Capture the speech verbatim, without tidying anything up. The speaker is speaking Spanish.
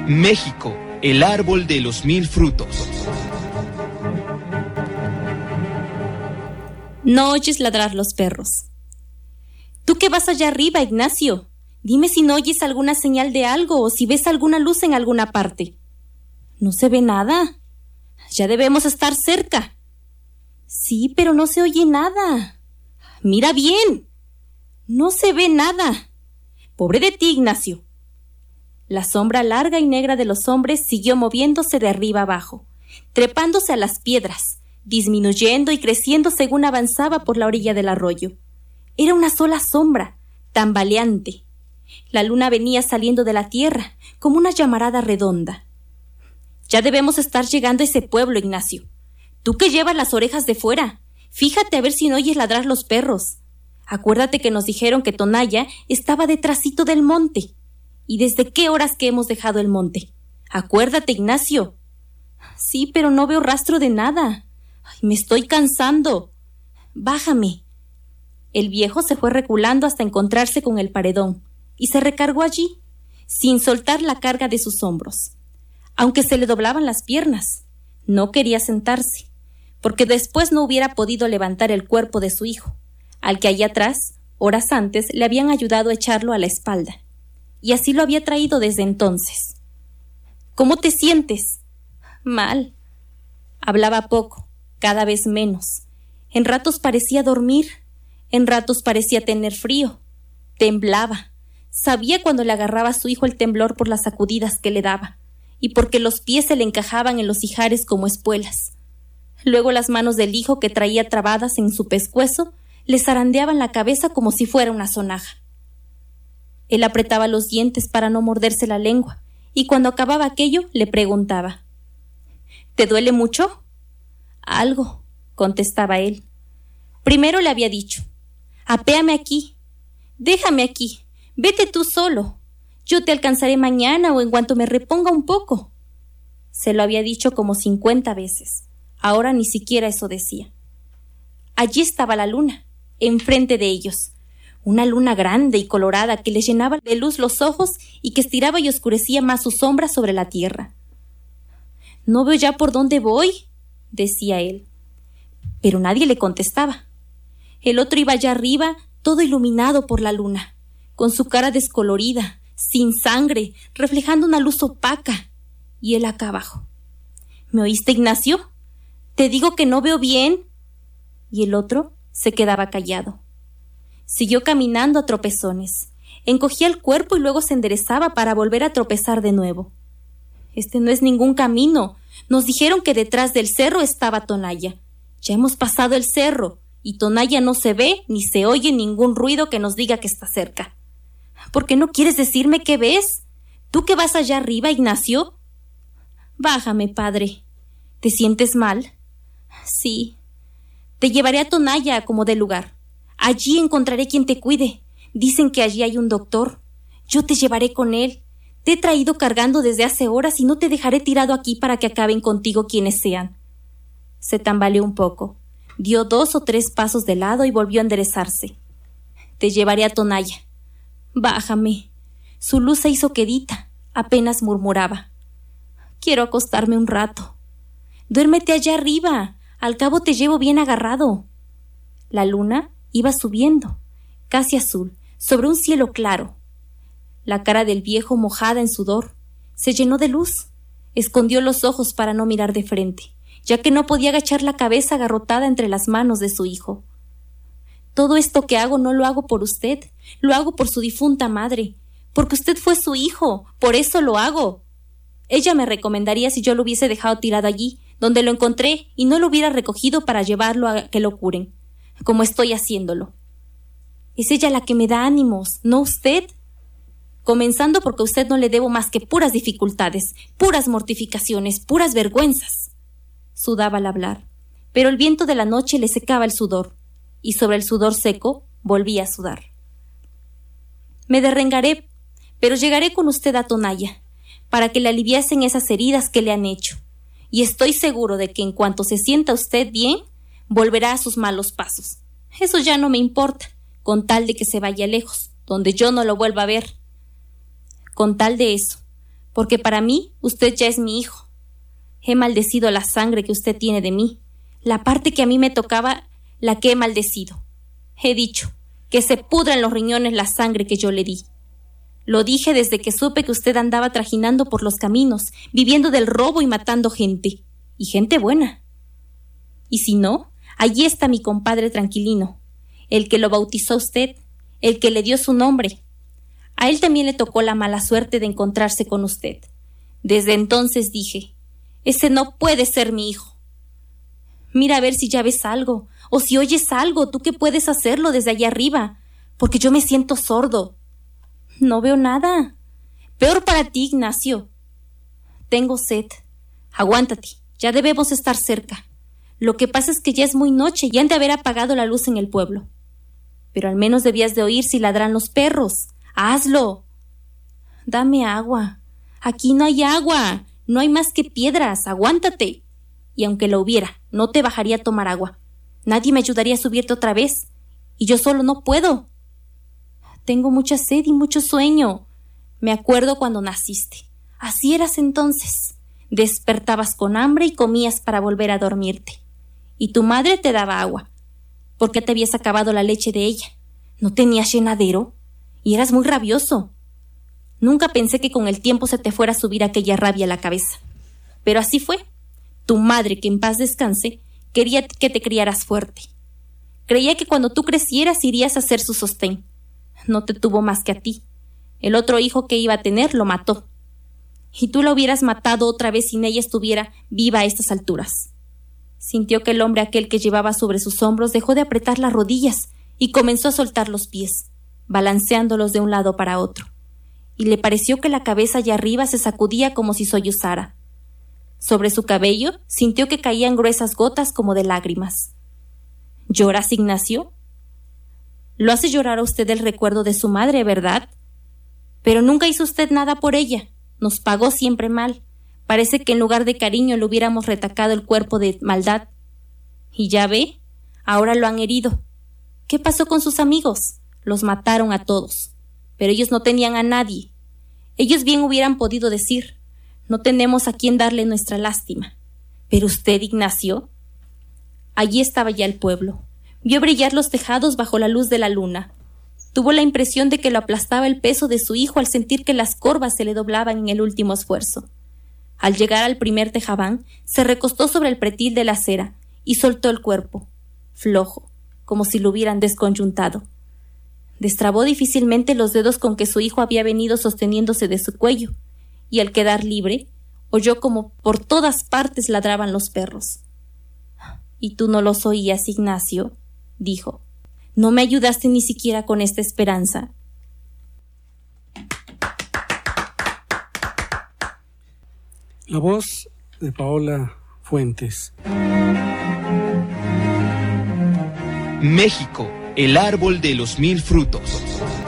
México, el árbol de los mil frutos. No oyes ladrar los perros. ¿Tú qué vas allá arriba, Ignacio? Dime si no oyes alguna señal de algo o si ves alguna luz en alguna parte. No se ve nada. Ya debemos estar cerca. Sí, pero no se oye nada. Mira bien. No se ve nada. Pobre de ti, Ignacio. La sombra larga y negra de los hombres siguió moviéndose de arriba abajo, trepándose a las piedras, disminuyendo y creciendo según avanzaba por la orilla del arroyo. Era una sola sombra, tambaleante. La luna venía saliendo de la tierra, como una llamarada redonda. Ya debemos estar llegando a ese pueblo, Ignacio. Tú que llevas las orejas de fuera, fíjate a ver si no oyes ladrar los perros. Acuérdate que nos dijeron que Tonaya estaba detrásito del monte. ¿Y desde qué horas que hemos dejado el monte? Acuérdate, Ignacio. Sí, pero no veo rastro de nada. Ay, me estoy cansando. Bájame. El viejo se fue reculando hasta encontrarse con el paredón y se recargó allí, sin soltar la carga de sus hombros. Aunque se le doblaban las piernas, no quería sentarse, porque después no hubiera podido levantar el cuerpo de su hijo, al que allá atrás, horas antes, le habían ayudado a echarlo a la espalda. Y así lo había traído desde entonces. ¿Cómo te sientes? Mal. Hablaba poco, cada vez menos. En ratos parecía dormir, en ratos parecía tener frío. Temblaba. Sabía cuando le agarraba a su hijo el temblor por las sacudidas que le daba, y porque los pies se le encajaban en los ijares como espuelas. Luego las manos del hijo que traía trabadas en su pescuezo le zarandeaban la cabeza como si fuera una sonaja. Él apretaba los dientes para no morderse la lengua, y cuando acababa aquello le preguntaba: ¿Te duele mucho? Algo, contestaba él. Primero le había dicho: apéame aquí, déjame aquí, vete tú solo, yo te alcanzaré mañana o en cuanto me reponga un poco. Se lo había dicho como cincuenta veces, ahora ni siquiera eso decía. Allí estaba la luna, enfrente de ellos, una luna grande y colorada que les llenaba de luz los ojos y que estiraba y oscurecía más su sombra sobre la tierra. No veo ya por dónde voy, decía él. Pero nadie le contestaba. El otro iba allá arriba, todo iluminado por la luna, con su cara descolorida, sin sangre, reflejando una luz opaca, y él acá abajo. ¿Me oíste, Ignacio? Te digo que no veo bien. Y el otro se quedaba callado. Siguió caminando a tropezones. Encogía el cuerpo y luego se enderezaba para volver a tropezar de nuevo. Este no es ningún camino. Nos dijeron que detrás del cerro estaba Tonaya. Ya hemos pasado el cerro, y Tonaya no se ve ni se oye ningún ruido que nos diga que está cerca. ¿Por qué no quieres decirme qué ves? ¿Tú que vas allá arriba, Ignacio? Bájame, padre. ¿Te sientes mal? Sí. Te llevaré a Tonaya como dé lugar. Allí encontraré quien te cuide. Dicen que allí hay un doctor. Yo te llevaré con él. Te he traído cargando desde hace horas y no te dejaré tirado aquí para que acaben contigo quienes sean. Se tambaleó un poco. Dio dos o tres pasos de lado y volvió a enderezarse. Te llevaré a Tonaya. Bájame. Su luz se hizo quedita. Apenas murmuraba. Quiero acostarme un rato. Duérmete allá arriba. Al cabo te llevo bien agarrado. La luna iba subiendo, casi azul, sobre un cielo claro. La cara del viejo, mojada en sudor, se llenó de luz. Escondió los ojos para no mirar de frente, ya que no podía agachar la cabeza agarrotada entre las manos de su hijo. Todo esto que hago no lo hago por usted, lo hago por su difunta madre, porque usted fue su hijo, por eso lo hago. Ella me recomendaría si yo lo hubiese dejado tirado allí, donde lo encontré, y no lo hubiera recogido para llevarlo a que lo curen, como estoy haciéndolo. Es ella la que me da ánimos, no usted. Comenzando porque a usted no le debo más que puras dificultades, puras mortificaciones, puras vergüenzas. Sudaba al hablar, pero el viento de la noche le secaba el sudor, y sobre el sudor seco volvía a sudar. Me derrengaré, pero llegaré con usted a Tonaya, para que le aliviasen esas heridas que le han hecho, y estoy seguro de que en cuanto se sienta usted bien, volverá a sus malos pasos. Eso ya no me importa, con tal de que se vaya lejos, donde yo no lo vuelva a ver. Con tal de eso, porque para mí usted ya es mi hijo. He maldecido la sangre que usted tiene de mí. La parte que a mí me tocaba, la que he maldecido. He dicho que se pudra en los riñones la sangre que yo le di. Lo dije desde que supe que usted andaba trajinando por los caminos, viviendo del robo y matando gente. Y gente buena. Y si no, allí está mi compadre Tranquilino, el que lo bautizó a usted, el que le dio su nombre. A él también le tocó la mala suerte de encontrarse con usted. Desde entonces dije, ese no puede ser mi hijo. Mira a ver si ya ves algo, o si oyes algo, tú que puedes hacerlo desde allá arriba, porque yo me siento sordo. No veo nada. Peor para ti, Ignacio. Tengo sed. Aguántate, ya debemos estar cerca. Lo que pasa es que ya es muy noche y han de haber apagado la luz en el pueblo. Pero al menos debías de oír si ladran los perros. ¡Hazlo! Dame agua. Aquí no hay agua. No hay más que piedras. Aguántate. Y aunque lo hubiera, no te bajaría a tomar agua. Nadie me ayudaría a subirte otra vez. Y yo solo no puedo. Tengo mucha sed y mucho sueño. Me acuerdo cuando naciste. Así eras entonces. Despertabas con hambre y comías para volver a dormirte. Y tu madre te daba agua. ¿Por qué te habías acabado la leche de ella? ¿No tenías llenadero? Y eras muy rabioso. Nunca pensé que con el tiempo se te fuera a subir aquella rabia a la cabeza. Pero así fue. Tu madre, que en paz descanse, quería que te criaras fuerte. Creía que cuando tú crecieras irías a ser su sostén. No te tuvo más que a ti. El otro hijo que iba a tener lo mató. Y tú la hubieras matado otra vez sin ella estuviera viva a estas alturas. Sintió que el hombre aquel que llevaba sobre sus hombros dejó de apretar las rodillas y comenzó a soltar los pies, balanceándolos de un lado para otro. Y le pareció que la cabeza allá arriba se sacudía como si sollozara. Sobre su cabello sintió que caían gruesas gotas como de lágrimas. ¿Lloras, Ignacio? Lo hace llorar a usted el recuerdo de su madre, ¿verdad? Pero nunca hizo usted nada por ella. Nos pagó siempre mal. Parece que en lugar de cariño le hubiéramos retacado el cuerpo de maldad. Y ya ve, ahora lo han herido. ¿Qué pasó con sus amigos? Los mataron a todos. Pero ellos no tenían a nadie. Ellos bien hubieran podido decir, no tenemos a quien darle nuestra lástima. Pero usted, Ignacio. Allí estaba ya el pueblo. Vio brillar los tejados bajo la luz de la luna. Tuvo la impresión de que lo aplastaba el peso de su hijo al sentir que las corvas se le doblaban en el último esfuerzo. Al llegar al primer tejabán, se recostó sobre el pretil de la acera y soltó el cuerpo, flojo, como si lo hubieran desconyuntado. Destrabó difícilmente los dedos con que su hijo había venido sosteniéndose de su cuello, y al quedar libre, oyó como por todas partes ladraban los perros. «¿Y tú no los oías, Ignacio?», dijo. «¿No me ayudaste ni siquiera con esta esperanza?». La voz de Paola Fuentes. México, el árbol de los mil frutos.